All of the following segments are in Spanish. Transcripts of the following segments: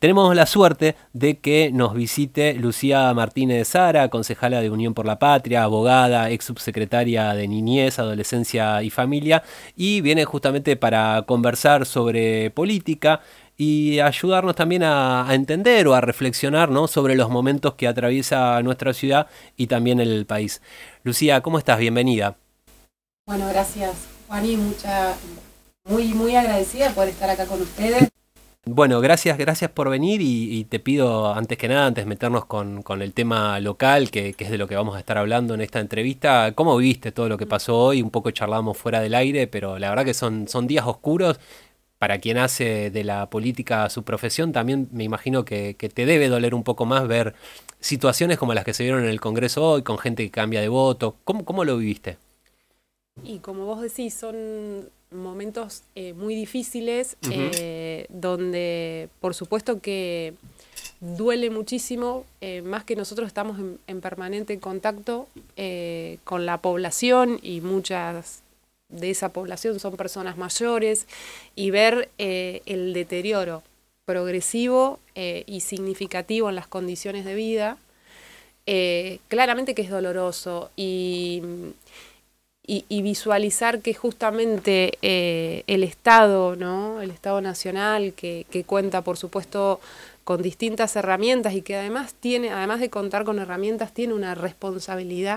tenemos la suerte de que nos visite Lucía Martínez de Sara, concejala de Unión por la Patria, abogada, ex subsecretaria de Niñez, Adolescencia y Familia, y viene justamente para conversar sobre política y ayudarnos también a entender o a reflexionar, ¿no?, sobre los momentos que atraviesa nuestra ciudad y también el país. Lucía, ¿cómo estás? Bienvenida. Bueno, gracias, Juani, muy agradecida por estar acá con ustedes. Bueno, gracias por venir y te pido, antes que nada, antes de meternos con el tema local, que es de lo que vamos a estar hablando en esta entrevista, ¿cómo viviste todo lo que pasó hoy? Un poco charlamos fuera del aire, pero la verdad que son días oscuros. Para quien hace de la política su profesión, también me imagino que te debe doler un poco más ver situaciones como las que se vieron en el Congreso hoy, con gente que cambia de voto. ¿Cómo lo viviste? Y como vos decís, son momentos muy difíciles, donde por supuesto que duele muchísimo, más que nosotros estamos en permanente contacto con la población, y muchas de esa población son personas mayores, y ver el deterioro progresivo y significativo en las condiciones de vida, claramente que es doloroso, y visualizar que justamente el Estado, ¿no?, el Estado Nacional, que cuenta por supuesto con distintas herramientas, y que además de contar con herramientas, tiene una responsabilidad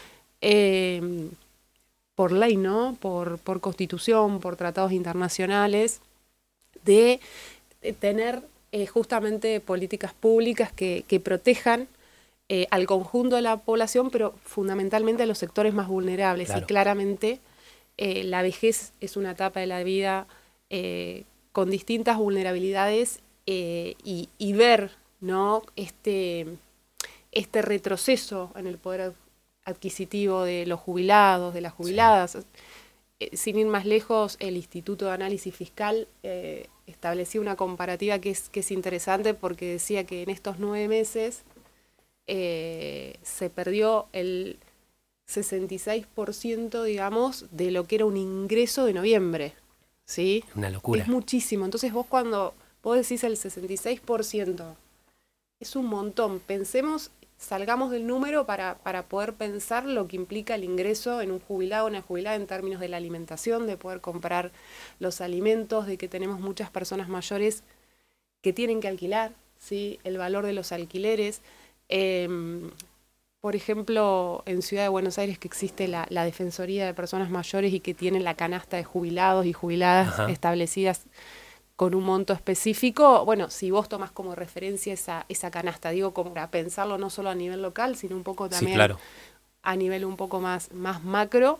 por ley, ¿no?, por Constitución, por tratados internacionales, de tener justamente políticas públicas que protejan al conjunto de la población, pero fundamentalmente a los sectores más vulnerables. Claro. Y claramente la vejez es una etapa de la vida con distintas vulnerabilidades, y ver, ¿no?, este retroceso en el poder adquisitivo de los jubilados, de las jubiladas. Sí. Sin ir más lejos, el Instituto de Análisis Fiscal establecía una comparativa que es interesante, porque decía que en estos 9 meses se perdió el 66%, digamos, de lo que era un ingreso de noviembre, ¿sí? Una locura. Es muchísimo. Entonces cuando vos decís el 66%, es un montón. Salgamos del número para poder pensar lo que implica el ingreso en un jubilado o una jubilada en términos de la alimentación, de poder comprar los alimentos, de que tenemos muchas personas mayores que tienen que alquilar, ¿sí?, el valor de los alquileres. Por ejemplo, en Ciudad de Buenos Aires, que existe la Defensoría de Personas Mayores, y que tiene la canasta de jubilados y jubiladas establecidas con un monto específico. Bueno, si vos tomás como referencia esa canasta, digo, como para pensarlo no solo a nivel local, sino un poco también, sí, claro, a nivel un poco más macro,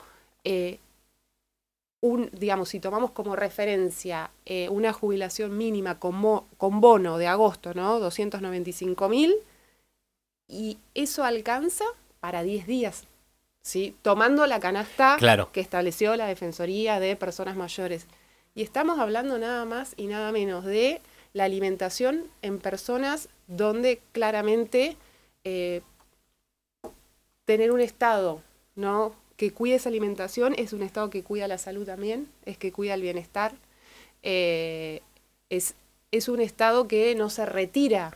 digamos, si tomamos como referencia una jubilación mínima con bono de agosto, ¿no?, 295.000, y eso alcanza para 10 días, ¿sí?, tomando la canasta, claro, que estableció la Defensoría de Personas Mayores. Y estamos hablando nada más y nada menos de la alimentación en personas donde claramente tener un Estado, ¿no?, que cuide esa alimentación es un Estado que cuida la salud también, es que cuida el bienestar, es un Estado que no se retira.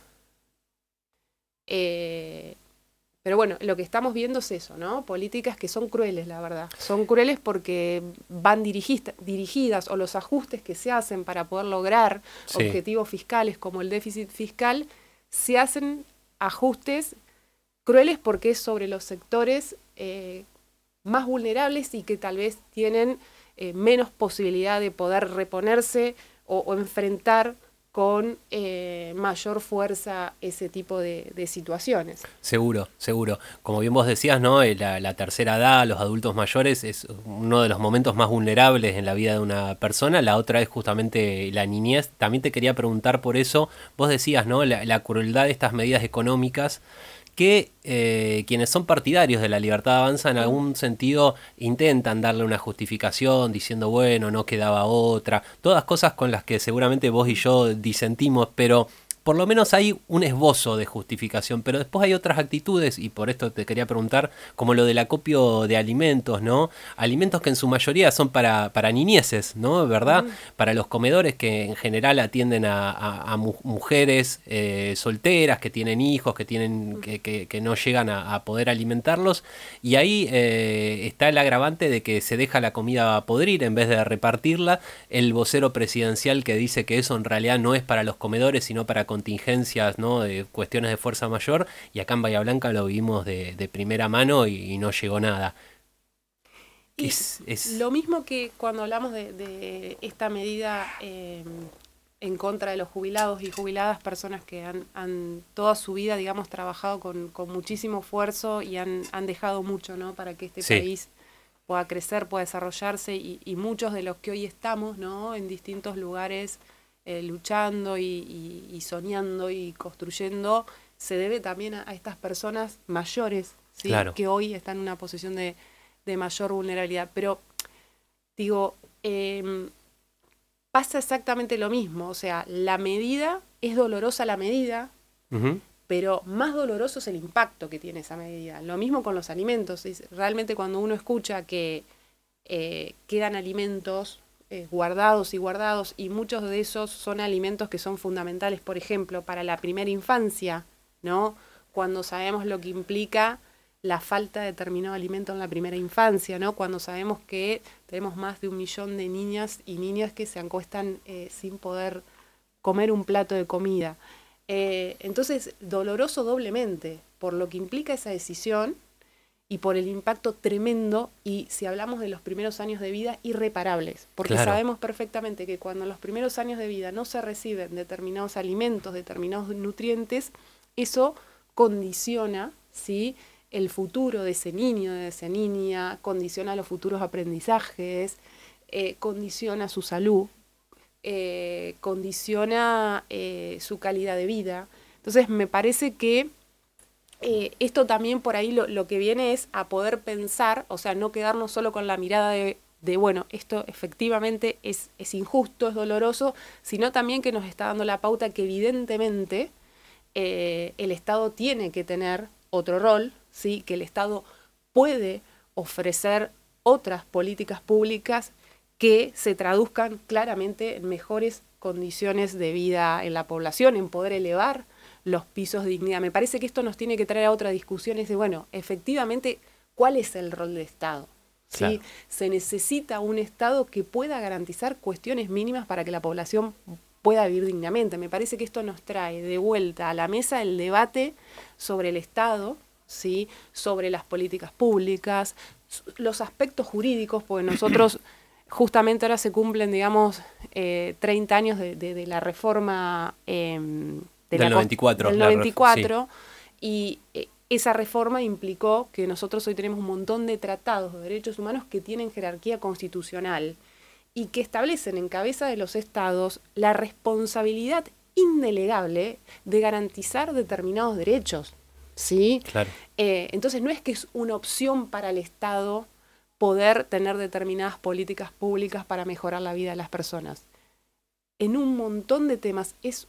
Pero bueno, lo que estamos viendo es eso, ¿no? Políticas que son crueles, la verdad. Son crueles porque van dirigidas, o los ajustes que se hacen para poder lograr, sí, objetivos fiscales como el déficit fiscal, se hacen ajustes crueles porque es sobre los sectores más vulnerables, y que tal vez tienen menos posibilidad de poder reponerse o enfrentar con mayor fuerza ese tipo de situaciones. Seguro. Como bien vos decías, ¿no?, la tercera edad, los adultos mayores, es uno de los momentos más vulnerables en la vida de una persona. La otra es justamente la niñez. También te quería preguntar por eso. Vos decías, ¿no?, la crueldad de estas medidas económicas, que quienes son partidarios de la libertad avanza en algún sentido intentan darle una justificación diciendo, bueno, no quedaba otra, todas cosas con las que seguramente vos y yo disentimos, pero por lo menos hay un esbozo de justificación, pero después hay otras actitudes, y por esto te quería preguntar, como lo del acopio de alimentos, ¿no? Alimentos que en su mayoría son para niñeces, ¿no? ¿Verdad? Para los comedores que en general atienden a mujeres solteras, que tienen hijos, que no llegan a poder alimentarlos, y ahí está el agravante de que se deja la comida podrir en vez de repartirla. El vocero presidencial que dice que eso en realidad no es para los comedores, sino para contingencias, ¿no? De cuestiones de fuerza mayor, y acá en Bahía Blanca lo vimos de primera mano y no llegó nada. Y es lo mismo que cuando hablamos de esta medida en contra de los jubilados y jubiladas, personas que han toda su vida, digamos, trabajado con muchísimo esfuerzo y han dejado mucho, ¿no? Para que este país pueda crecer, pueda desarrollarse, y muchos de los que hoy estamos, ¿no? En distintos lugares luchando y soñando y construyendo, se debe también a estas personas mayores, ¿sí? Claro. Que hoy están en una posición de mayor vulnerabilidad. Pero, digo, pasa exactamente lo mismo. O sea, la medida, es dolorosa la medida, pero más doloroso es el impacto que tiene esa medida. Lo mismo con los alimentos. Realmente cuando uno escucha que quedan alimentos guardados, y muchos de esos son alimentos que son fundamentales, por ejemplo, para la primera infancia, ¿no? Cuando sabemos lo que implica la falta de determinado alimento en la primera infancia, ¿no? Cuando sabemos que tenemos más de 1 millón de niñas y niños que se acuestan sin poder comer un plato de comida. Entonces, doloroso doblemente por lo que implica esa decisión y por el impacto tremendo, y si hablamos de los primeros años de vida, irreparables, porque sabemos perfectamente que cuando en los primeros años de vida no se reciben determinados alimentos, determinados nutrientes, eso condiciona, ¿sí?, el futuro de ese niño, de esa niña, condiciona los futuros aprendizajes, condiciona su salud, condiciona su calidad de vida. Entonces me parece que esto también por ahí lo que viene es a poder pensar, o sea, no quedarnos solo con la mirada de bueno, esto efectivamente es injusto, es doloroso, sino también que nos está dando la pauta que evidentemente el Estado tiene que tener otro rol, ¿sí? Que el Estado puede ofrecer otras políticas públicas que se traduzcan claramente en mejores condiciones de vida en la población, en poder elevar los pisos de dignidad. Me parece que esto nos tiene que traer a otra discusión, es de, bueno, efectivamente, ¿cuál es el rol del Estado? ¿Sí? Claro. Se necesita un Estado que pueda garantizar cuestiones mínimas para que la población pueda vivir dignamente. Me parece que esto nos trae de vuelta a la mesa el debate sobre el Estado, ¿sí? Sobre las políticas públicas, los aspectos jurídicos, porque nosotros justamente ahora se cumplen, digamos, 30 años de la reforma del 94. Del 94, sí. Y esa reforma implicó que nosotros hoy tenemos un montón de tratados de derechos humanos que tienen jerarquía constitucional y que establecen en cabeza de los estados la responsabilidad indelegable de garantizar determinados derechos, ¿sí? Claro. Entonces no es que es una opción para el Estado poder tener determinadas políticas públicas para mejorar la vida de las personas. En un montón de temas es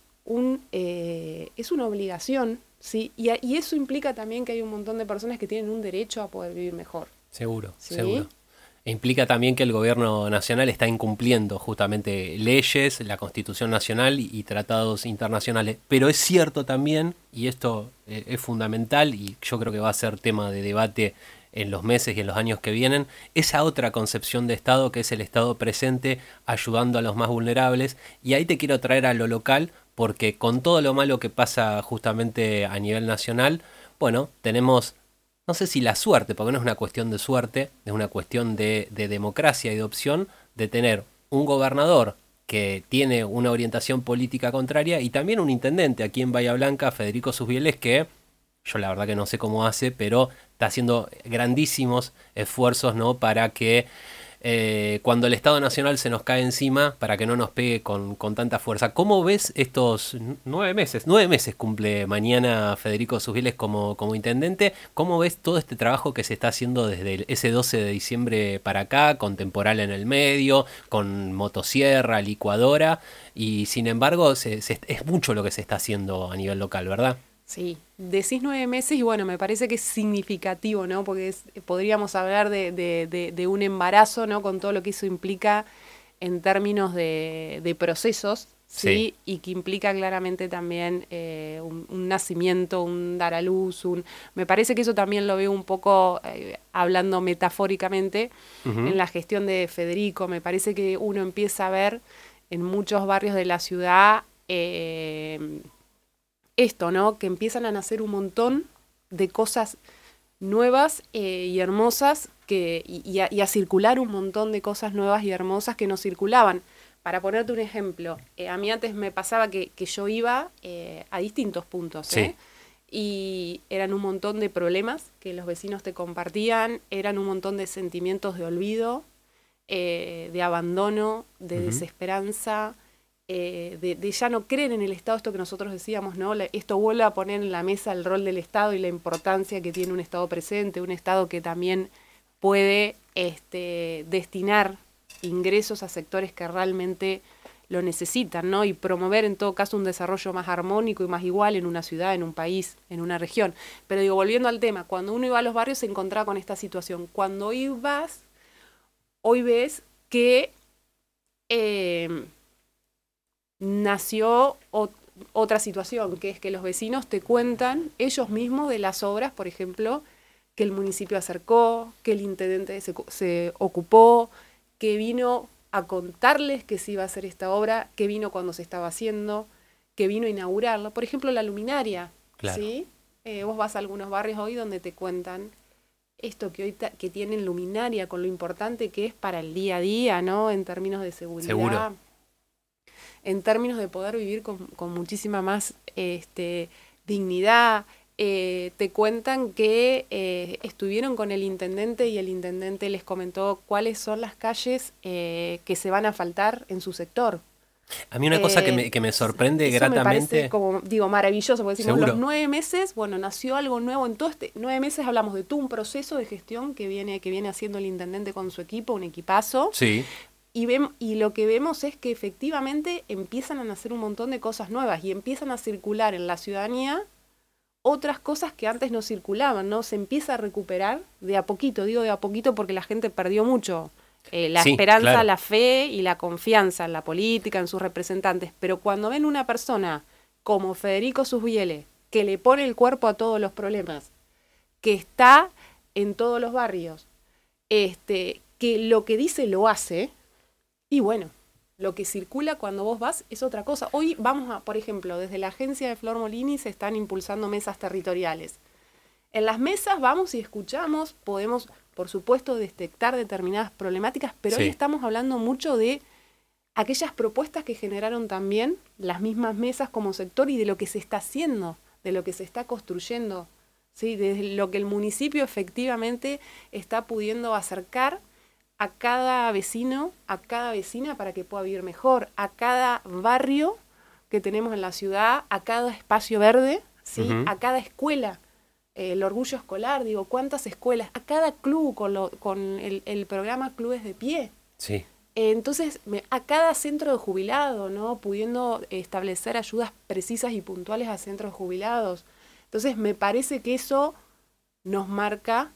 una obligación, ¿sí? Y eso implica también que hay un montón de personas que tienen un derecho a poder vivir mejor. Seguro, ¿sí? Seguro. E implica también que el gobierno nacional está incumpliendo justamente leyes, la Constitución Nacional y tratados internacionales. Pero es cierto también, y esto es fundamental, y yo creo que va a ser tema de debate en los meses y en los años que vienen, esa otra concepción de Estado que es el Estado presente ayudando a los más vulnerables. Y ahí te quiero traer a lo local, porque con todo lo malo que pasa justamente a nivel nacional, bueno, tenemos, no sé si la suerte, porque no es una cuestión de suerte, es una cuestión de democracia y de opción, de tener un gobernador que tiene una orientación política contraria y también un intendente aquí en Bahía Blanca, Federico Susbieles, que yo la verdad que no sé cómo hace, pero está haciendo grandísimos esfuerzos, ¿no?, para que cuando el Estado Nacional se nos cae encima para que no nos pegue con tanta fuerza. ¿Cómo ves estos 9 meses? 9 meses cumple mañana Federico Susbieles como intendente. ¿Cómo ves todo este trabajo que se está haciendo desde ese 12 de diciembre para acá, con temporal en el medio, con motosierra, licuadora? Y sin embargo, es mucho lo que se está haciendo a nivel local, ¿verdad? Sí, decís 9 meses y bueno, me parece que es significativo, ¿no? Porque podríamos hablar de un embarazo, ¿no? Con todo lo que eso implica en términos de procesos, ¿sí? Y que implica claramente también un nacimiento, un dar a luz, me parece que eso también lo veo un poco, hablando metafóricamente, en la gestión de Federico. Me parece que uno empieza a ver en muchos barrios de la ciudad esto, ¿no? Que empiezan a nacer un montón de cosas nuevas y hermosas y a circular un montón de cosas nuevas y hermosas que no circulaban. Para ponerte un ejemplo, a mí antes me pasaba que yo iba a distintos puntos, sí. Y eran un montón de problemas que los vecinos te compartían, eran un montón de sentimientos de olvido, de abandono, de desesperanza, de ya no creer en el Estado, esto que nosotros decíamos, ¿no? Esto vuelve a poner en la mesa el rol del Estado y la importancia que tiene un Estado presente, un Estado que también puede destinar ingresos a sectores que realmente lo necesitan, ¿no? Y promover en todo caso un desarrollo más armónico y más igual en una ciudad, en un país, en una región. Pero digo, volviendo al tema, cuando uno iba a los barrios se encontraba con esta situación. Cuando ibas, hoy ves que nació otra situación, que es que los vecinos te cuentan ellos mismos de las obras, por ejemplo, que el municipio acercó, que el intendente se ocupó, que vino a contarles que se iba a hacer esta obra, que vino cuando se estaba haciendo, que vino a inaugurarla. Por ejemplo, la luminaria, claro. ¿sí? Vos vas a algunos barrios hoy donde te cuentan esto que hoy que tienen luminaria, con lo importante que es para el día a día, ¿no? En términos de seguridad. Seguro. En términos de poder vivir con muchísima más dignidad. Te cuentan que estuvieron con el intendente y el intendente les comentó cuáles son las calles que se van a faltar en su sector. A mí una cosa que me sorprende eso gratamente... me parece, como digo, maravilloso, porque decimos, Seguro. los 9 meses, bueno, nació algo nuevo. En todos 9 meses hablamos de todo un proceso de gestión que viene haciendo el intendente con su equipo, un equipazo. Sí. Y lo que vemos es que efectivamente empiezan a nacer un montón de cosas nuevas y empiezan a circular en la ciudadanía otras cosas que antes no circulaban, ¿no? Se empieza a recuperar de a poquito, digo de a poquito porque la gente perdió mucho la esperanza, claro, la fe y la confianza en la política, en sus representantes. Pero cuando ven una persona como Federico Susbieles, que le pone el cuerpo a todos los problemas, que está en todos los barrios, que lo que dice lo hace, y bueno, lo que circula cuando vos vas es otra cosa. Hoy vamos a, por ejemplo, desde la agencia de Flor Molini se están impulsando mesas territoriales. En las mesas vamos y escuchamos, podemos, por supuesto, detectar determinadas problemáticas, pero hoy estamos hablando mucho de aquellas propuestas que generaron también las mismas mesas como sector y de lo que se está haciendo, de lo que se está construyendo, ¿sí? De lo que el municipio efectivamente está pudiendo acercar a cada vecino, a cada vecina para que pueda vivir mejor, a cada barrio que tenemos en la ciudad, a cada espacio verde, ¿sí? A cada escuela, el orgullo escolar, digo, cuántas escuelas, a cada club con el programa Clubes de Pie. Sí. Entonces, a cada centro de jubilado, ¿no? Pudiendo establecer ayudas precisas y puntuales a centros jubilados. Entonces, me parece que eso nos marca,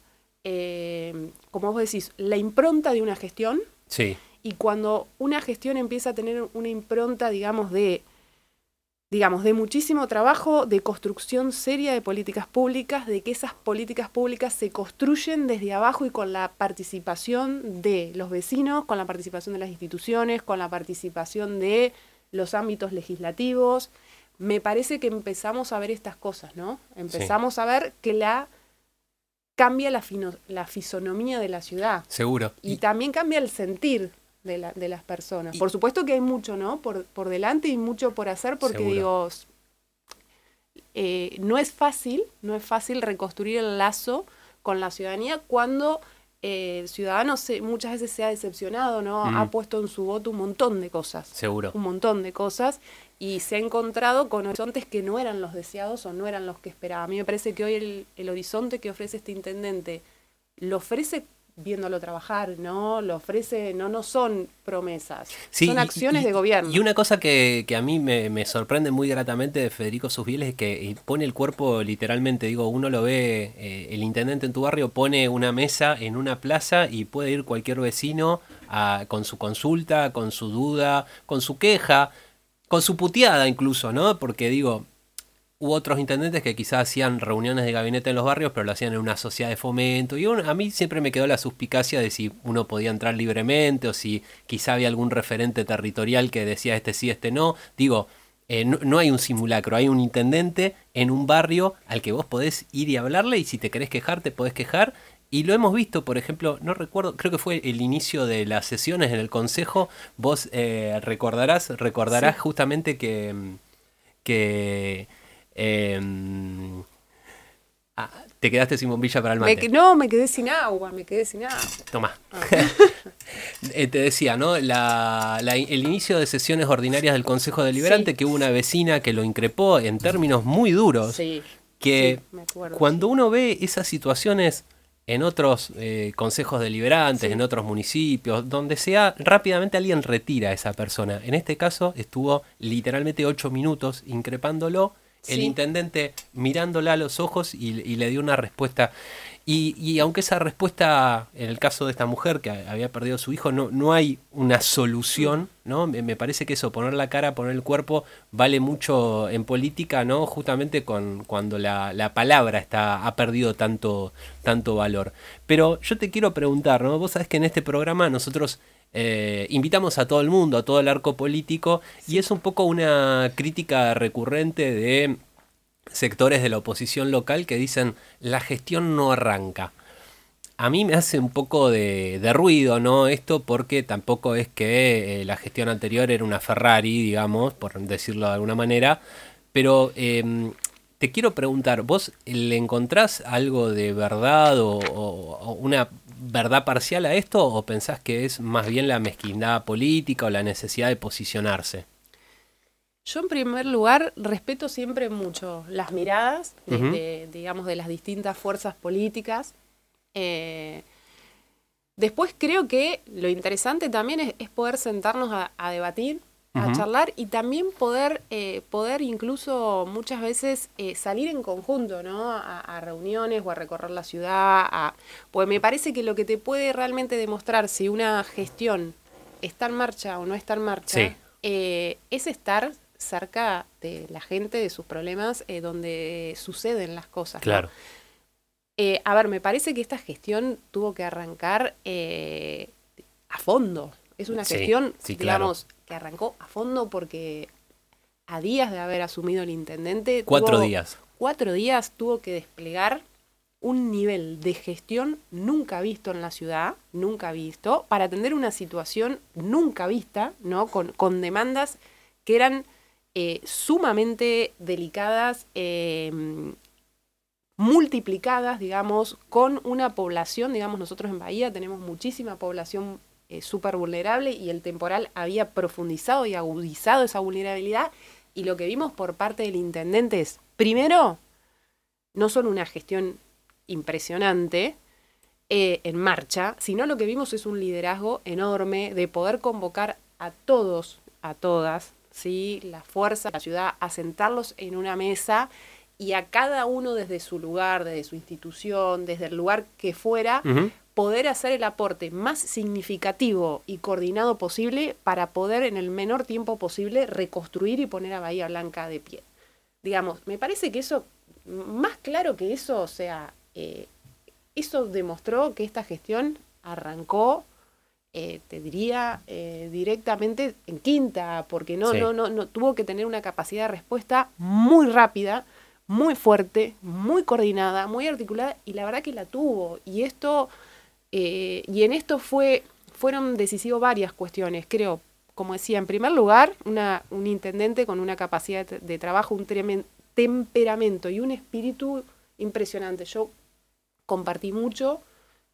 como vos decís, la impronta de una gestión. Sí. Y cuando una gestión empieza a tener una impronta, digamos, de muchísimo trabajo, de construcción seria de políticas públicas, de que esas políticas públicas se construyen desde abajo y con la participación de los vecinos, con la participación de las instituciones, con la participación de los ámbitos legislativos. Me parece que empezamos a ver estas cosas, ¿no? Empezamos a ver que cambia la fisonomía de la ciudad. Seguro. Y también cambia el sentir de las personas. Por supuesto que hay mucho, ¿no? Por delante y mucho por hacer, porque Seguro. digo, no es fácil reconstruir el lazo con la ciudadanía cuando Ciudadano muchas veces se ha decepcionado, ¿no? Ha puesto en su voto un montón de cosas. Seguro. Un montón de cosas. Y se ha encontrado con horizontes que no eran los deseados o no eran los que esperaba. A mí me parece que hoy el horizonte que ofrece este intendente lo ofrece viéndolo trabajar, ¿no? Lo ofrece, no son promesas, sí, son acciones de gobierno. Y una cosa que a mí me sorprende muy gratamente de Federico Susbieles es que pone el cuerpo literalmente, digo, uno lo ve, el intendente en tu barrio pone una mesa en una plaza y puede ir cualquier vecino con su consulta, con su duda, con su queja, con su puteada incluso, ¿no? Porque digo, hubo otros intendentes que quizás hacían reuniones de gabinete en los barrios, pero lo hacían en una sociedad de fomento. Y a mí siempre me quedó la suspicacia de si uno podía entrar libremente o si quizá había algún referente territorial que decía este sí, este no. Digo, no hay un simulacro, hay un intendente en un barrio al que vos podés ir y hablarle y si te querés quejar, te podés quejar. Y lo hemos visto, por ejemplo, no recuerdo, creo que fue el inicio de las sesiones en el Consejo. Vos recordarás sí. Justamente que te quedaste sin bombilla para el mate. Me quedé sin agua. Tomá. Te decía, ¿no? El inicio de sesiones ordinarias del Consejo Deliberante, sí. Que hubo una vecina que lo increpó en términos muy duros. Sí. Que sí, me acuerdo, cuando uno ve esas situaciones en otros consejos deliberantes, sí. En otros municipios, donde sea, rápidamente alguien retira a esa persona. En este caso estuvo literalmente 8 minutos increpándolo. El sí. Intendente mirándola a los ojos y le dio una respuesta. Y aunque esa respuesta, en el caso de esta mujer que había perdido a su hijo, no hay una solución, ¿no? Me parece que eso, poner la cara, poner el cuerpo, vale mucho en política, ¿no? Justamente cuando la palabra ha perdido tanto valor. Pero yo te quiero preguntar, ¿no? Vos sabés que en este programa nosotros invitamos a todo el mundo, a todo el arco político, sí. Y es un poco una crítica recurrente de sectores de la oposición local que dicen la gestión no arranca. A mí me hace un poco de ruido, ¿no? Esto porque tampoco es que la gestión anterior era una Ferrari, digamos, por decirlo de alguna manera, pero te quiero preguntar, ¿vos le encontrás algo de verdad o una verdad parcial a esto o pensás que es más bien la mezquindad política o la necesidad de posicionarse? Yo en primer lugar respeto siempre mucho las miradas digamos, de las distintas fuerzas políticas. Después creo que lo interesante también es poder sentarnos a debatir, a charlar y también poder incluso muchas veces salir en conjunto, ¿no? A reuniones o a recorrer la ciudad. Pues me parece que lo que te puede realmente demostrar si una gestión está en marcha o no está en marcha, sí. Es estar cerca de la gente, de sus problemas, donde suceden las cosas. Claro. ¿No? A ver, me parece que esta gestión tuvo que arrancar a fondo. Es una gestión, sí, digamos, claro. Que arrancó a fondo porque a días de haber asumido el intendente... 4 días. 4 días tuvo que desplegar un nivel de gestión nunca visto en la ciudad, nunca visto, para atender una situación nunca vista, ¿no? Con demandas que eran sumamente delicadas, multiplicadas, digamos, con una población, digamos, nosotros en Bahía tenemos muchísima población súper vulnerable y el temporal había profundizado y agudizado esa vulnerabilidad y lo que vimos por parte del intendente es, primero, no solo una gestión impresionante en marcha, sino lo que vimos es un liderazgo enorme de poder convocar a todos, a todas, ¿sí? La fuerza de la ciudad, a sentarlos en una mesa y a cada uno desde su lugar, desde su institución, desde el lugar que fuera, poder hacer el aporte más significativo y coordinado posible para poder en el menor tiempo posible reconstruir y poner a Bahía Blanca de pie. Digamos, me parece que eso, más claro que eso, o sea, eso demostró que esta gestión arrancó, te diría, directamente en quinta, porque no tuvo que tener una capacidad de respuesta muy rápida, muy fuerte, muy coordinada, muy articulada, y la verdad que la tuvo. Y esto, y en esto fueron decisivos varias cuestiones, creo. Como decía, en primer lugar, un intendente con una capacidad de trabajo, un temperamento y un espíritu impresionante. Yo compartí mucho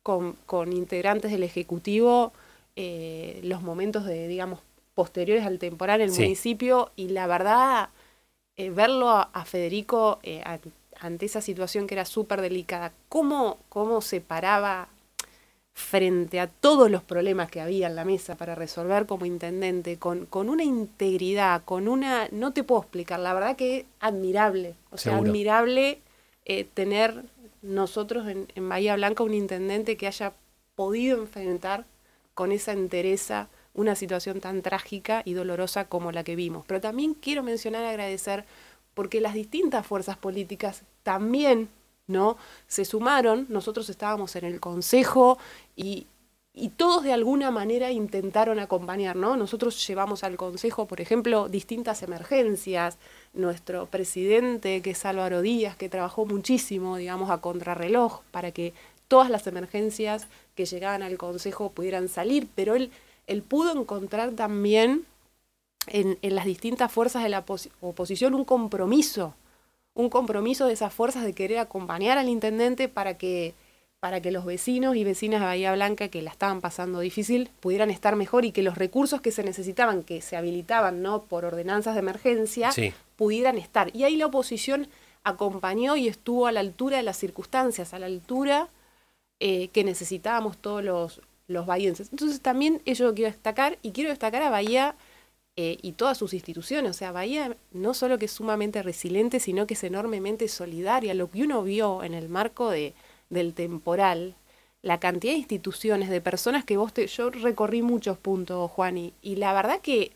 con integrantes del Ejecutivo los momentos digamos, posteriores al temporal en el municipio, y la verdad, verlo a Federico ante esa situación que era súper delicada, cómo se paraba frente a todos los problemas que había en la mesa para resolver como intendente, con una integridad, no te puedo explicar, la verdad que admirable, admirable tener nosotros en Bahía Blanca un intendente que haya podido enfrentar con esa entereza una situación tan trágica y dolorosa como la que vimos. Pero también quiero mencionar y agradecer porque las distintas fuerzas políticas también, ¿no?, se sumaron. Nosotros estábamos en el Consejo y todos de alguna manera intentaron acompañar, ¿no? Nosotros llevamos al Consejo, por ejemplo, distintas emergencias. Nuestro presidente, que es Álvaro Díaz, que trabajó muchísimo, digamos, a contrarreloj para que todas las emergencias que llegaban al Consejo pudieran salir, pero él pudo encontrar también en las distintas fuerzas de la oposición un compromiso de esas fuerzas de querer acompañar al intendente para que los vecinos y vecinas de Bahía Blanca que la estaban pasando difícil pudieran estar mejor y que los recursos que se necesitaban, que se habilitaban, ¿no?, por ordenanzas de emergencia, pudieran estar. Y ahí la oposición acompañó y estuvo a la altura de las circunstancias, a la altura que necesitábamos todos los bahienses. Entonces también eso quiero destacar, y quiero destacar a Bahía y todas sus instituciones. O sea, Bahía no solo que es sumamente resiliente, sino que es enormemente solidaria. Lo que uno vio en el marco del temporal, la cantidad de instituciones, de personas que yo recorrí muchos puntos, Juan, y la verdad que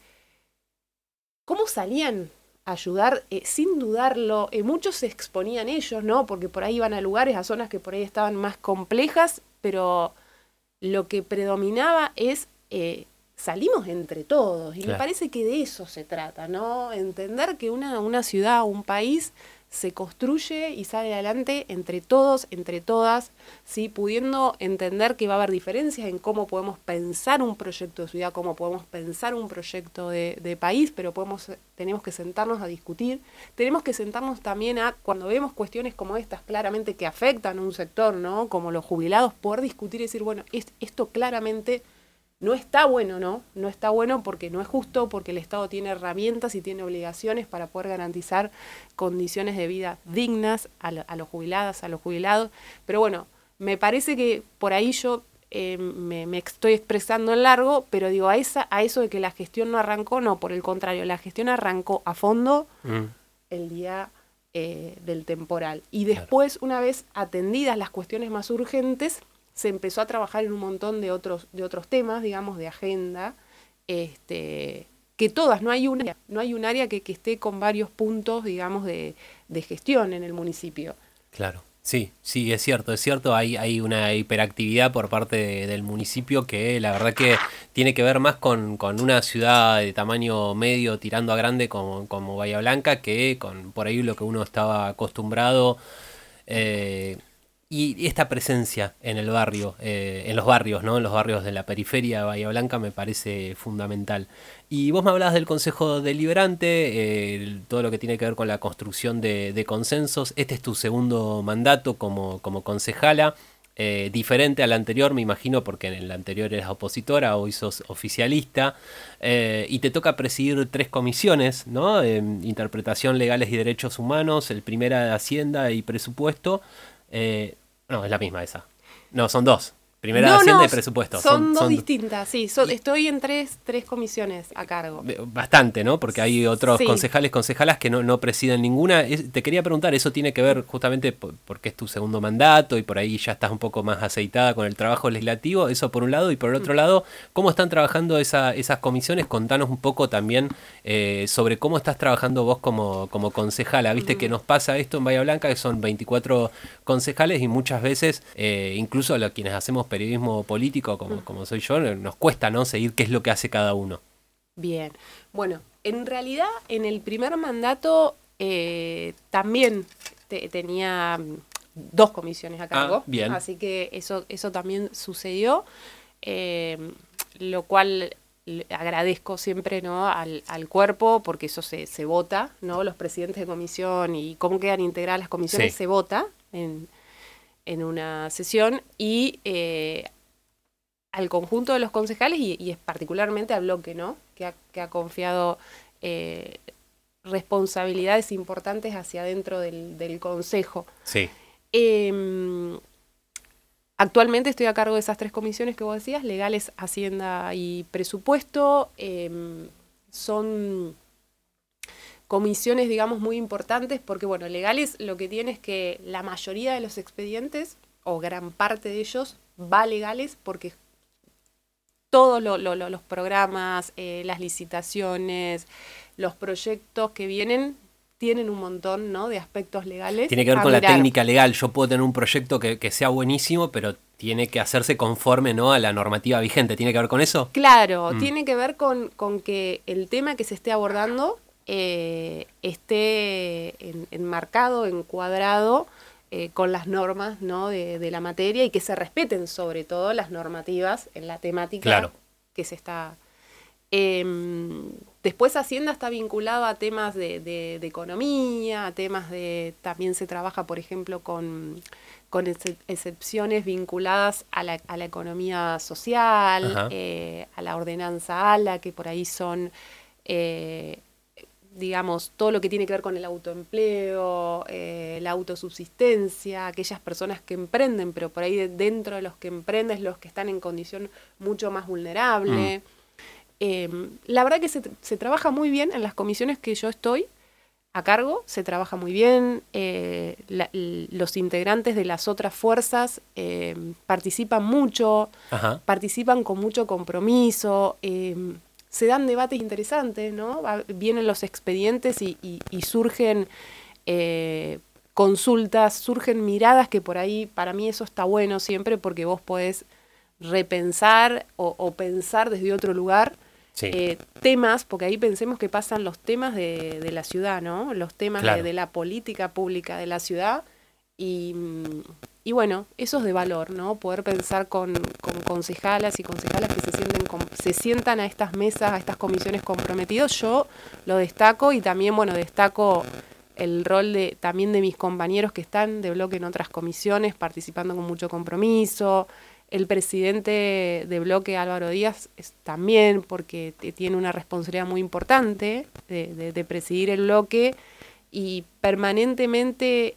cómo salían a ayudar, sin dudarlo, muchos se exponían ellos, ¿no?, porque por ahí iban a lugares, a zonas que por ahí estaban más complejas, pero lo que predominaba es salimos entre todos, y me parece que de eso se trata, ¿no? Entender que una ciudad, un país se construye y sale adelante entre todos, entre todas, ¿sí?, pudiendo entender que va a haber diferencias en cómo podemos pensar un proyecto de ciudad, cómo podemos pensar un proyecto de país, pero tenemos que sentarnos a discutir, tenemos que sentarnos también cuando vemos cuestiones como estas claramente que afectan a un sector, ¿no?, como los jubilados, poder discutir y decir, bueno, esto claramente no está bueno, ¿no? No está bueno porque no es justo, porque el Estado tiene herramientas y tiene obligaciones para poder garantizar condiciones de vida dignas a los jubiladas, a los jubilados. Pero bueno, me parece que por ahí yo me estoy expresando en largo, pero digo, a eso de que la gestión no arrancó, no, por el contrario, la gestión arrancó a fondo el día del temporal. Y después, una vez atendidas las cuestiones más urgentes, se empezó a trabajar en un montón de otros temas, digamos, de agenda, que todas, no hay un área que esté con varios puntos, digamos, de gestión en el municipio. Claro, sí, es cierto, hay una hiperactividad por parte del municipio que la verdad que tiene que ver más con una ciudad de tamaño medio tirando a grande como Bahía Blanca, que con por ahí lo que uno estaba acostumbrado. Y esta presencia en el barrio, en los barrios, ¿no?, en los barrios de la periferia de Bahía Blanca me parece fundamental. Y vos me hablabas del Consejo Deliberante, todo lo que tiene que ver con la construcción de consensos. Este es tu segundo mandato como concejala, diferente al anterior, me imagino, porque en el anterior eras opositora, hoy sos oficialista, y te toca presidir 3 comisiones, ¿no? Interpretación, legales y derechos humanos, el primera de Hacienda y presupuesto. No, es la misma esa. No, son 2. Primera de Hacienda y presupuesto. Son dos distintas, sí. Estoy en tres comisiones a cargo. Bastante, ¿no? Porque hay otros concejalas que no presiden ninguna. Te quería preguntar, ¿eso tiene que ver justamente porque es tu segundo mandato y por ahí ya estás un poco más aceitada con el trabajo legislativo? Eso por un lado. Y por el otro lado, ¿cómo están trabajando esas comisiones? Contanos un poco también sobre cómo estás trabajando vos como concejala. Viste que nos pasa esto en Bahía Blanca, que son 24 concejales y muchas veces, incluso quienes hacemos periodismo político como soy yo, nos cuesta, ¿no?, seguir qué es lo que hace cada uno. Bien, bueno, en realidad en el primer mandato también tenía 2 comisiones a cargo, bien. Así que eso también sucedió, lo cual agradezco siempre, ¿no?, al cuerpo, porque eso se vota, ¿no?, los presidentes de comisión y cómo quedan integradas las comisiones se vota en una sesión, y al conjunto de los concejales y particularmente al bloque, ¿no? Que ha confiado responsabilidades importantes hacia adentro del Consejo. Sí. Actualmente estoy a cargo de esas 3 comisiones que vos decías, legales, Hacienda y Presupuesto. Son comisiones, digamos, muy importantes porque, bueno, legales lo que tiene es que la mayoría de los expedientes, o gran parte de ellos, va a legales porque todos los programas, las licitaciones, los proyectos que vienen tienen un montón, ¿no?, de aspectos legales. Tiene que ver con la técnica legal. Yo puedo tener un proyecto que sea buenísimo, pero tiene que hacerse conforme, ¿no?, a la normativa vigente. ¿Tiene que ver con eso? Claro, tiene que ver con que el tema que se esté abordando esté enmarcado, encuadrado con las normas, ¿no?, de la materia, y que se respeten sobre todo las normativas en la temática que se está... Después Hacienda está vinculado a temas de economía, a temas de... También se trabaja, por ejemplo, con excepciones vinculadas a la economía social, a la ordenanza ALA, que por ahí son... digamos, todo lo que tiene que ver con el autoempleo, la autosubsistencia, aquellas personas que emprenden, pero por ahí dentro de los que emprenden, los que están en condición mucho más vulnerable. La verdad que se trabaja muy bien en las comisiones que yo estoy a cargo, se trabaja muy bien, los integrantes de las otras fuerzas participan mucho, participan con mucho compromiso, se dan debates interesantes, ¿no? Vienen los expedientes y surgen consultas, surgen miradas que por ahí, para mí eso está bueno siempre, porque vos podés repensar o pensar desde otro lugar temas, porque ahí pensemos que pasan los temas de la ciudad, ¿no? Los temas de la política pública de la ciudad, y bueno, eso es de valor, ¿no? Poder pensar con concejalas y concejalas que se sientan a estas mesas, a estas comisiones comprometidos. Yo lo destaco, y también, bueno, destaco el rol también de mis compañeros que están de bloque en otras comisiones, participando con mucho compromiso. El presidente de bloque, Álvaro Díaz, también, porque tiene una responsabilidad muy importante de presidir el bloque, y permanentemente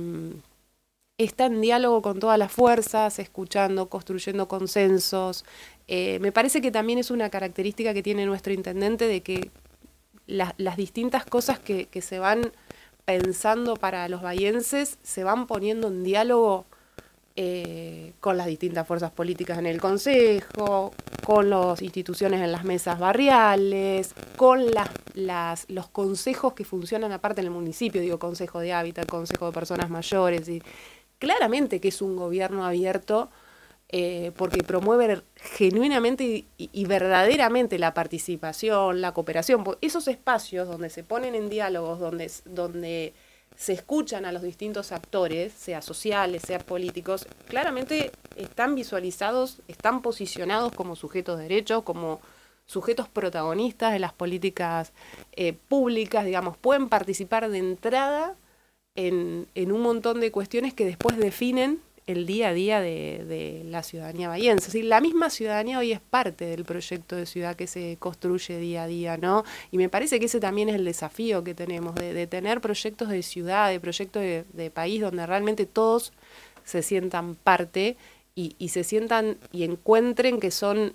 está en diálogo con todas las fuerzas, escuchando, construyendo consensos. Me parece que también es una característica que tiene nuestro intendente, de que las distintas cosas que se van pensando para los bahienses se van poniendo en diálogo con las distintas fuerzas políticas en el Consejo, con las instituciones en las mesas barriales, con los consejos que funcionan aparte en el municipio, digo, Consejo de Hábitat, Consejo de Personas Mayores, y claramente que es un gobierno abierto, porque promueve genuinamente y verdaderamente la participación, la cooperación, esos espacios donde se ponen en diálogos, donde se escuchan a los distintos actores, sea sociales, sea políticos, claramente están visualizados, están posicionados como sujetos de derecho, como sujetos protagonistas de las políticas públicas, digamos, pueden participar de entrada en un montón de cuestiones que después definen el día a día de la ciudadanía bahiense. Es decir, la misma ciudadanía hoy es parte del proyecto de ciudad que se construye día a día, ¿no? Y me parece que ese también es el desafío que tenemos, de tener proyectos de ciudad, de proyectos de país, donde realmente todos se sientan parte y se sientan y encuentren que son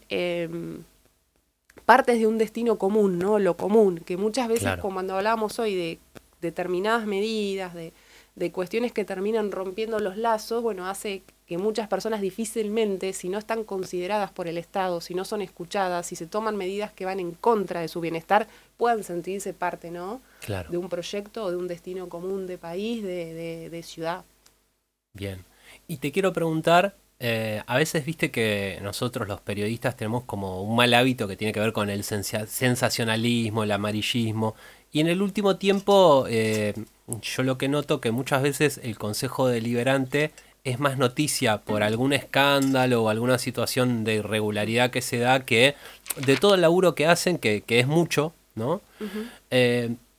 partes de un destino común, ¿no? Lo común, que muchas veces, como cuando hablábamos hoy de determinadas medidas, de cuestiones que terminan rompiendo los lazos, bueno, hace que muchas personas difícilmente, si no están consideradas por el Estado, si no son escuchadas, si se toman medidas que van en contra de su bienestar, puedan sentirse parte, ¿no? De un proyecto o de un destino común de país, de ciudad. Bien. Y te quiero preguntar, a veces viste que nosotros los periodistas tenemos como un mal hábito que tiene que ver con el sensacionalismo, el amarillismo, y en el último tiempo yo lo que noto que muchas veces el Consejo Deliberante es más noticia por algún escándalo o alguna situación de irregularidad que se da, que de todo el laburo que hacen, que es mucho, ¿no?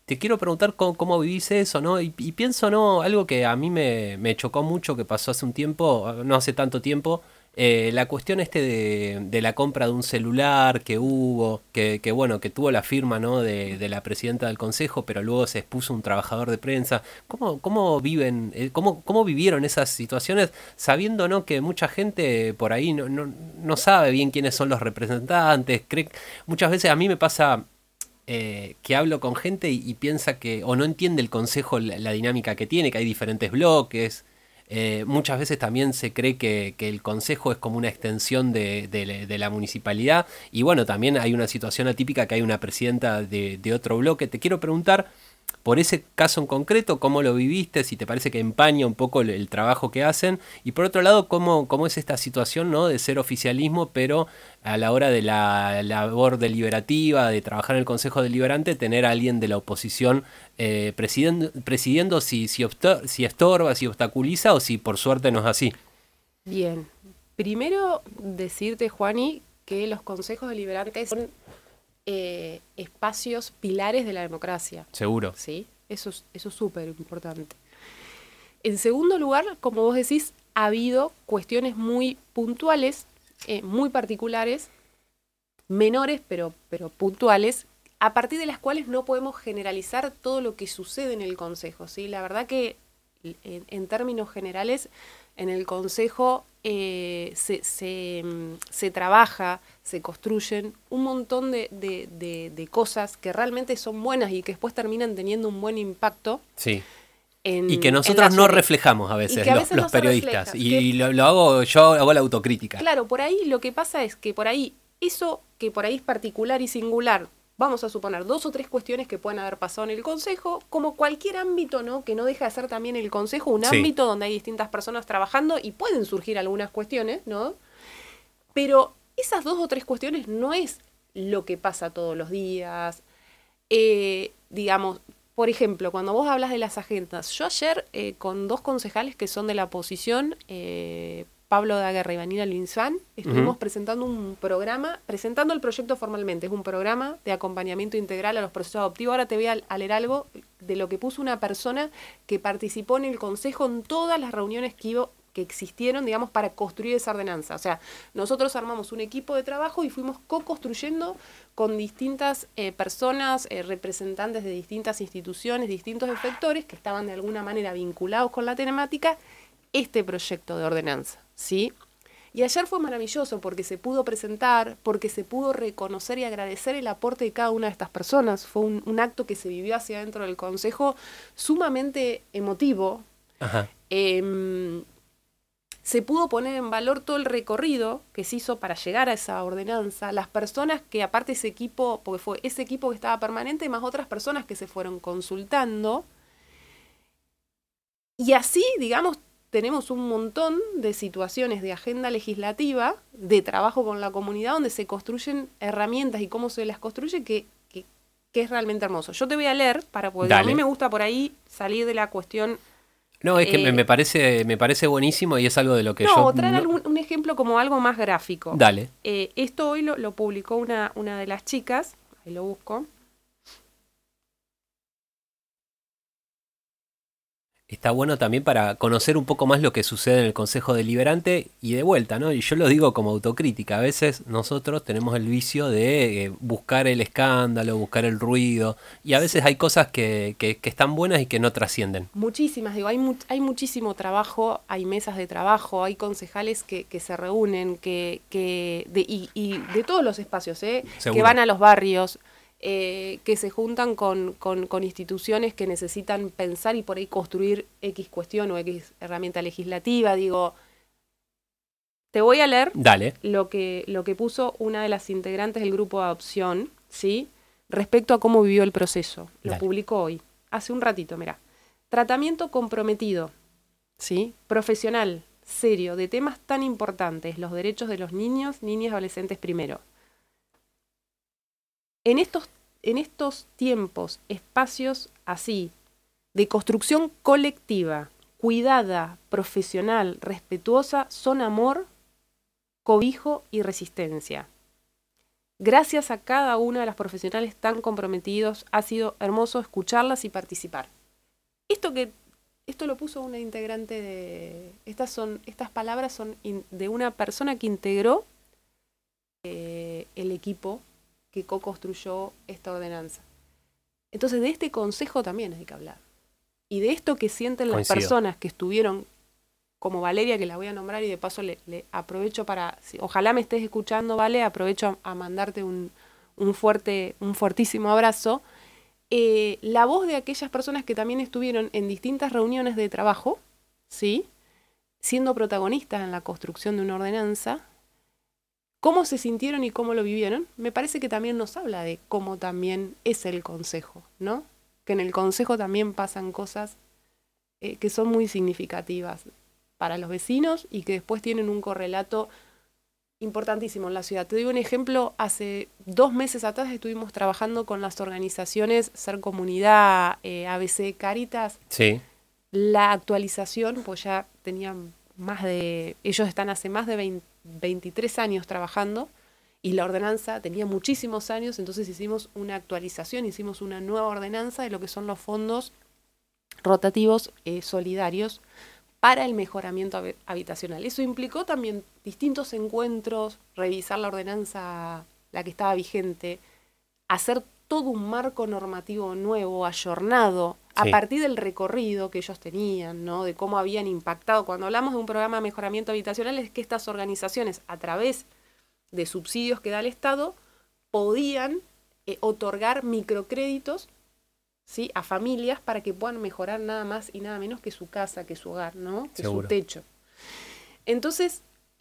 te quiero preguntar cómo vivís eso, ¿no? Y pienso, ¿no? Algo que a mí me chocó mucho, que pasó hace un tiempo, no hace tanto tiempo, la cuestión de la compra de un celular que hubo, bueno, que tuvo la firma, ¿no? de la presidenta del consejo, pero luego se expuso un trabajador de prensa. ¿Cómo viven, cómo vivieron esas situaciones, sabiendo, ¿no? que mucha gente por ahí no sabe bien quiénes son los representantes? Muchas veces a mí me pasa que hablo con gente y piensa que, o no entiende el consejo la dinámica que tiene, que hay diferentes bloques. Muchas veces también se cree que el consejo es como una extensión de la municipalidad, y bueno, también hay una situación atípica, que hay una presidenta de otro bloque. Te quiero preguntar por ese caso en concreto, cómo lo viviste, si te parece que empaña un poco el trabajo que hacen, y por otro lado, cómo es esta situación, ¿no? de ser oficialismo, pero a la hora de la labor deliberativa, de trabajar en el Consejo Deliberante, tener a alguien de la oposición presidiendo si estorba, si obstaculiza, o si por suerte no es así. Bien, primero decirte, Juani, que los consejos deliberantes son espacios pilares de la democracia. Seguro. ¿Sí? Eso es súper importante. En segundo lugar, como vos decís, ha habido cuestiones muy puntuales, muy particulares, menores pero puntuales, a partir de las cuales no podemos generalizar todo lo que sucede en el Consejo, ¿sí? La verdad que en términos generales en el Consejo se trabaja, se construyen un montón de cosas que realmente son buenas y que después terminan teniendo un buen impacto. Sí. Y que nosotros no reflejamos a veces, los periodistas. Y yo hago la autocrítica. Claro, por ahí lo que pasa es que por ahí, eso que por ahí es particular y singular, vamos a suponer 2 o 3 cuestiones que pueden haber pasado en el Consejo, como cualquier ámbito, ¿no? Que no deja de ser también el Consejo un ámbito donde hay distintas personas trabajando y pueden surgir algunas cuestiones, ¿no? Pero esas 2 o 3 cuestiones no es lo que pasa todos los días. Digamos, por ejemplo, cuando vos hablas de las agendas, yo ayer con 2 concejales que son de la oposición, Pablo Daguerre y Vanina Linzán, estuvimos presentando un programa, presentando el proyecto formalmente. Es un programa de acompañamiento integral a los procesos adoptivos. Ahora te voy a leer algo de lo que puso una persona que participó en el Consejo en todas las reuniones que existieron, digamos, para construir esa ordenanza. O sea, nosotros armamos un equipo de trabajo y fuimos co-construyendo con distintas personas, representantes de distintas instituciones, distintos efectores que estaban de alguna manera vinculados con la temática, este proyecto de ordenanza, ¿sí? Y ayer fue maravilloso porque se pudo presentar, porque se pudo reconocer y agradecer el aporte de cada una de estas personas. Fue un acto que se vivió hacia adentro del Consejo sumamente emotivo. Ajá. Se pudo poner en valor todo el recorrido que se hizo para llegar a esa ordenanza, las personas que aparte ese equipo, porque fue ese equipo que estaba permanente, más otras personas que se fueron consultando. Y así, digamos, tenemos un montón de situaciones de agenda legislativa, de trabajo con la comunidad, donde se construyen herramientas y cómo se las construye, que es realmente hermoso. Yo te voy a leer, porque a mí me gusta por ahí salir de la cuestión. No, es que me parece buenísimo y es algo de lo que traer un ejemplo como algo más gráfico. Dale. Esto hoy lo publicó una de las chicas, ahí lo busco. Está bueno también para conocer un poco más lo que sucede en el Consejo Deliberante y de vuelta, ¿no? Y yo lo digo como autocrítica. A veces nosotros tenemos el vicio de buscar el escándalo, buscar el ruido, y a veces hay cosas que están buenas y que no trascienden. Muchísimas, digo, hay muchísimo trabajo, hay mesas de trabajo, hay concejales que se reúnen, y de todos los espacios, que van a los barrios. Que se juntan con instituciones que necesitan pensar y por ahí construir X cuestión o X herramienta legislativa. Digo, te voy a leer lo que puso una de las integrantes del grupo de adopción, ¿sí? Respecto a cómo vivió el proceso. Lo publicó hoy, hace un ratito, mirá. Tratamiento comprometido, ¿sí? Profesional, serio, de temas tan importantes, los derechos de los niños, niñas y adolescentes primero. En estos tiempos, espacios así, de construcción colectiva, cuidada, profesional, respetuosa, son amor, cobijo y resistencia. Gracias a cada una de las profesionales tan comprometidos, ha sido hermoso escucharlas y participar. Esto lo puso una integrante de... Estas palabras son de una persona que integró el equipo que co-construyó esta ordenanza. Entonces, de este consejo también hay que hablar. Y de esto que sienten las personas que estuvieron, como Valeria, que la voy a nombrar, y de paso le aprovecho para... ojalá me estés escuchando, Vale, aprovecho a mandarte un fuertísimo abrazo. La voz de aquellas personas que también estuvieron en distintas reuniones de trabajo, ¿sí?, siendo protagonistas en la construcción de una ordenanza, cómo se sintieron y cómo lo vivieron, me parece que también nos habla de cómo también es el consejo, ¿no? Que en el consejo también pasan cosas que son muy significativas para los vecinos y que después tienen un correlato importantísimo en la ciudad. Te doy un ejemplo, hace 2 meses atrás estuvimos trabajando con las organizaciones Ser Comunidad, ABC, Cáritas. Sí. La actualización, pues ya tenían ellos están hace más de 23 años trabajando, y la ordenanza tenía muchísimos años, entonces hicimos una actualización, hicimos una nueva ordenanza de lo que son los fondos rotativos solidarios para el mejoramiento habitacional. Eso implicó también distintos encuentros, revisar la ordenanza, la que estaba vigente, hacer todo un marco normativo nuevo, ayornado, a partir del recorrido que ellos tenían, ¿no? De cómo habían impactado. Cuando hablamos de un programa de mejoramiento habitacional, es que estas organizaciones, a través de subsidios que da el Estado, podían otorgar microcréditos, ¿sí?, a familias para que puedan mejorar nada más y nada menos que su casa, que su hogar, ¿no?, que su techo. Entonces,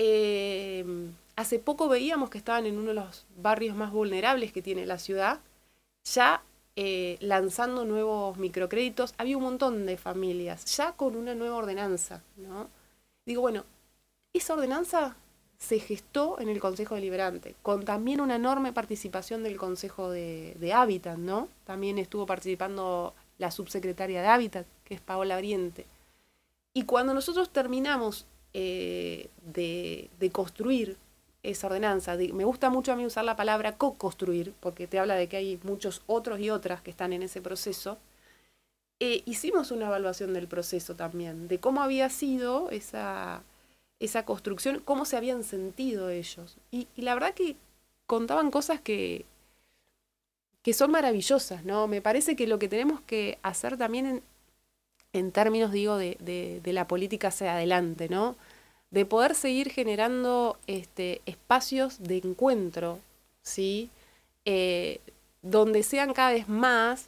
hace poco veíamos que estaban en uno de los barrios más vulnerables que tiene la ciudad, ya lanzando nuevos microcréditos. Había un montón de familias, ya con una nueva ordenanza, ¿no? Digo, bueno, esa ordenanza se gestó en el Consejo Deliberante, con también una enorme participación del Consejo de Hábitat, ¿no? También estuvo participando la subsecretaria de Hábitat, que es Paola Briente. Y cuando nosotros terminamos de construir esa ordenanza, me gusta mucho a mí usar la palabra co-construir, porque te habla de que hay muchos otros y otras que están en ese proceso, hicimos una evaluación del proceso también, de cómo había sido esa construcción, cómo se habían sentido ellos. Y la verdad que contaban cosas que son maravillosas, ¿no? Me parece que lo que tenemos que hacer también en términos, digo, de la política hacia adelante, ¿no?, de poder seguir generando espacios de encuentro, ¿sí?, donde sean cada vez más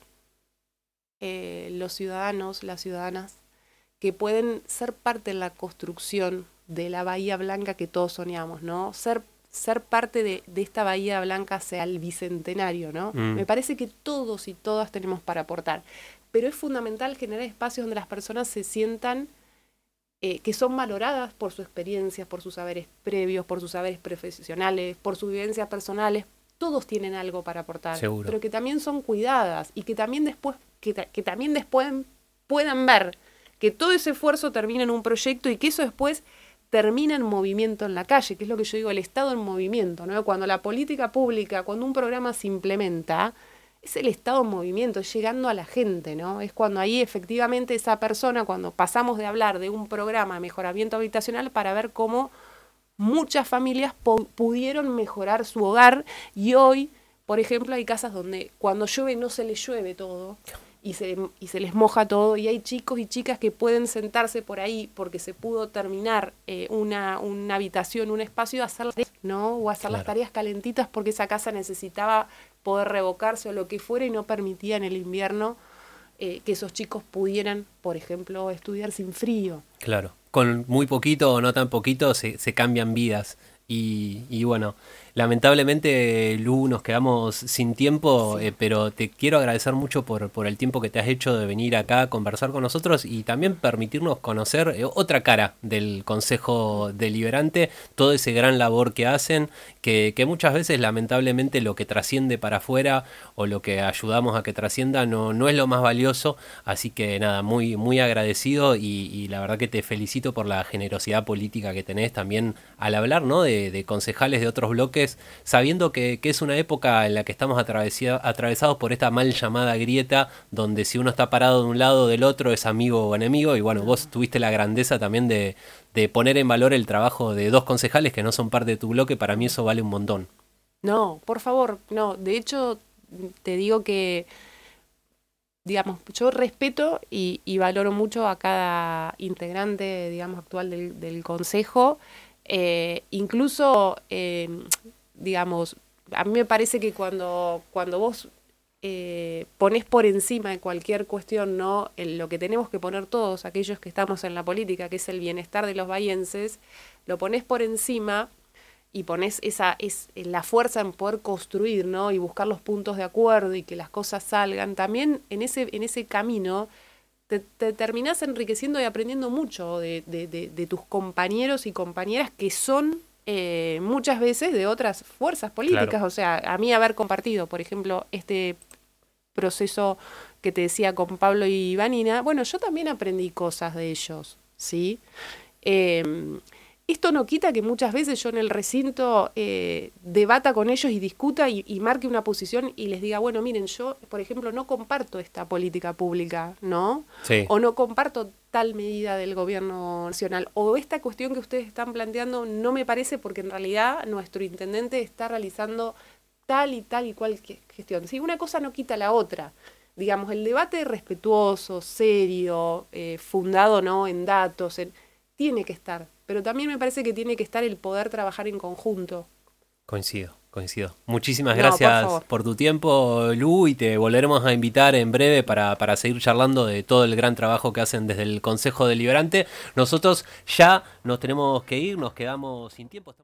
los ciudadanos, las ciudadanas, que pueden ser parte de la construcción de la Bahía Blanca que todos soñamos, ¿no? Ser parte de esta Bahía Blanca hacia el bicentenario, ¿no? Me parece que todos y todas tenemos para aportar, pero es fundamental generar espacios donde las personas se sientan que son valoradas por su experiencia, por sus saberes previos, por sus saberes profesionales, por sus vivencias personales. Todos tienen algo para aportar, seguro, pero que también son cuidadas y que también después puedan ver que todo ese esfuerzo termina en un proyecto y que eso después termina en movimiento en la calle, que es lo que yo digo, el Estado en movimiento, ¿no? Cuando la política pública, cuando un programa se implementa, es el Estado en movimiento, es llegando a la gente, ¿no? Es cuando ahí efectivamente esa persona, cuando pasamos de hablar de un programa de mejoramiento habitacional para ver cómo muchas familias pudieron mejorar su hogar, y hoy, por ejemplo, hay casas donde cuando llueve no se les llueve todo y se les moja todo, y hay chicos y chicas que pueden sentarse por ahí porque se pudo terminar una habitación, un espacio, ¿no?, o hacer las tareas calentitas porque esa casa necesitaba poder revocarse o lo que fuera y no permitía en el invierno que esos chicos pudieran, por ejemplo, estudiar sin frío. Claro, con muy poquito o no tan poquito se cambian vidas. Y bueno, lamentablemente, Lu, nos quedamos sin tiempo, sí. Pero te quiero agradecer mucho por el tiempo que te has hecho de venir acá a conversar con nosotros y también permitirnos conocer otra cara del Consejo Deliberante, todo ese gran labor que hacen, que muchas veces lamentablemente lo que trasciende para afuera o lo que ayudamos a que trascienda no es lo más valioso, así que nada, muy, muy agradecido y la verdad que te felicito por la generosidad política que tenés también al hablar, ¿no?, de de concejales de otros bloques, sabiendo que es una época en la que estamos atravesados por esta mal llamada grieta, donde si uno está parado de un lado o del otro es amigo o enemigo, y bueno, vos tuviste la grandeza también de poner en valor el trabajo de 2 concejales que no son parte de tu bloque. Para mí eso vale un montón. No, por favor, no. De hecho, te digo que, digamos, yo respeto y valoro mucho a cada integrante, digamos, actual del consejo. Incluso, digamos, a mí me parece que cuando vos ponés por encima de cualquier cuestión, ¿no? Lo que tenemos que poner todos aquellos que estamos en la política, que es el bienestar de los bahienses, lo ponés por encima y ponés la fuerza en poder construir, ¿no? Y buscar los puntos de acuerdo y que las cosas salgan. También en ese camino te terminás enriqueciendo y aprendiendo mucho de tus compañeros y compañeras que son muchas veces de otras fuerzas políticas. Claro. O sea, a mí haber compartido, por ejemplo, este proceso que te decía con Pablo y Vanina, bueno, yo también aprendí cosas de ellos, ¿sí? Esto no quita que muchas veces yo en el recinto debata con ellos y discuta y marque una posición y les diga, bueno, miren, yo, por ejemplo, no comparto esta política pública, ¿no? Sí. O no comparto tal medida del gobierno nacional. O esta cuestión que ustedes están planteando no me parece porque en realidad nuestro intendente está realizando tal y cual gestión. Sí, una cosa no quita la otra. Digamos, el debate respetuoso, serio, fundado, ¿no? En datos, tiene que estar. Pero también me parece que tiene que estar el poder trabajar en conjunto. Coincido. Muchísimas gracias por tu tiempo, Lu, y te volveremos a invitar en breve para seguir charlando de todo el gran trabajo que hacen desde el Consejo Deliberante. Nosotros ya nos tenemos que ir, nos quedamos sin tiempo.